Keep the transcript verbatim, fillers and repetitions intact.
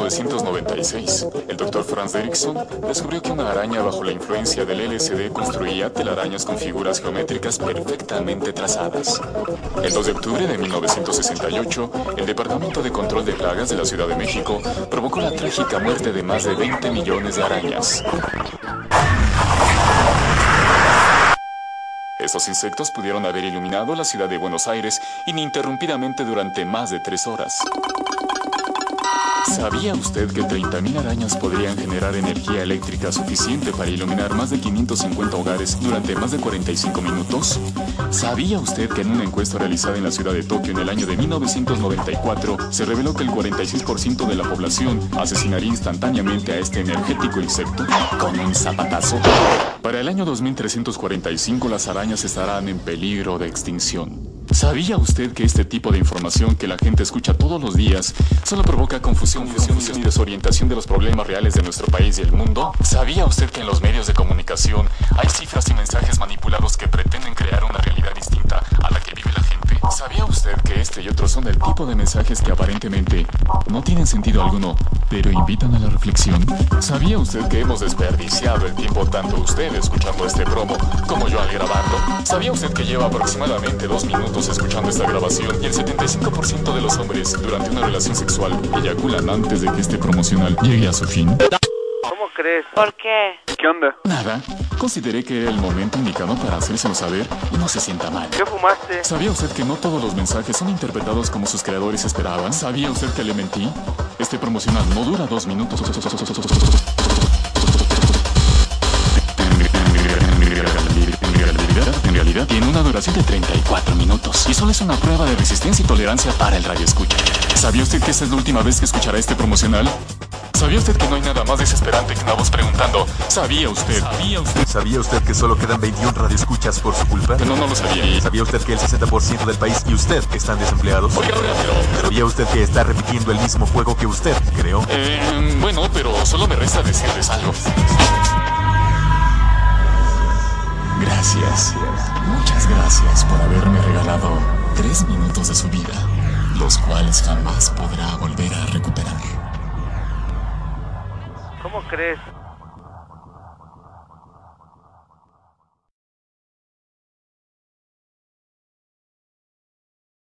novecientos noventa y seis, el doctor Franz Derrickson descubrió que una araña bajo la influencia del L S D construía telarañas con figuras geométricas perfectamente trazadas. El dos de octubre de mil novecientos sesenta y ocho, el Departamento de Control de Plagas de la Ciudad de México provocó la trágica muerte de más de veinte millones de arañas. Estos insectos pudieron haber iluminado la ciudad de Buenos Aires ininterrumpidamente durante más de tres horas. ¿Sabía usted que treinta mil arañas podrían generar energía eléctrica suficiente para iluminar más de quinientos cincuenta hogares durante más de cuarenta y cinco minutos? ¿Sabía usted que en una encuesta realizada en la ciudad de Tokio en el año de mil novecientos noventa y cuatro se reveló que el cuarenta y seis por ciento de la población asesinaría instantáneamente a este energético insecto con un zapatazo? Para el año dos mil trescientos cuarenta y cinco las arañas estarán en peligro de extinción. ¿Sabía usted que este tipo de información que la gente escucha todos los días solo provoca confusión, confusión y desorientación de los problemas reales de nuestro país y el mundo? ¿Sabía usted que en los medios de comunicación hay cifras y mensajes manipulados que pretenden crear una realidad distinta a la que vive la gente? ¿Sabía usted que este y otros son el tipo de mensajes que aparentemente no tienen sentido alguno, pero invitan a la reflexión? ¿Sabía usted que hemos desperdiciado el tiempo tanto usted escuchando este promo como yo al grabarlo? ¿Sabía usted que lleva aproximadamente dos minutos escuchando esta grabación y el setenta y cinco por ciento de los hombres durante una relación sexual eyaculan antes de que este promocional llegue a su fin? ¿Cómo crees? ¿Por qué? ¿Qué onda? Nada. Consideré que era el momento indicado para hacérselo saber y no se sienta mal. ¿Qué fumaste? ¿Sabía usted que no todos los mensajes son interpretados como sus creadores esperaban? ¿Sabía usted que le mentí? Este promocional no dura dos minutos. En realidad tiene una duración de treinta y cuatro minutos y solo es una prueba de resistencia y tolerancia para el radioescucha. ¿Sabía usted que esta es la última vez que escuchará este promocional? ¿Sabía usted que no hay nada más desesperante que una voz preguntando ¿sabía usted? ¿Sabía usted? ¿Sabía usted que solo quedan veintiún radioescuchas por su culpa? No, no lo sabía. ¿Sabía usted que el sesenta por ciento del país y usted están desempleados? Oiga, pero... ¿Sabía usted que está repitiendo el mismo juego que usted creó? Eh, bueno, pero solo me resta decirles algo. Gracias, muchas gracias por haberme regalado tres minutos de su vida, los cuales jamás podrá volver a recuperar. ¿Cómo crees?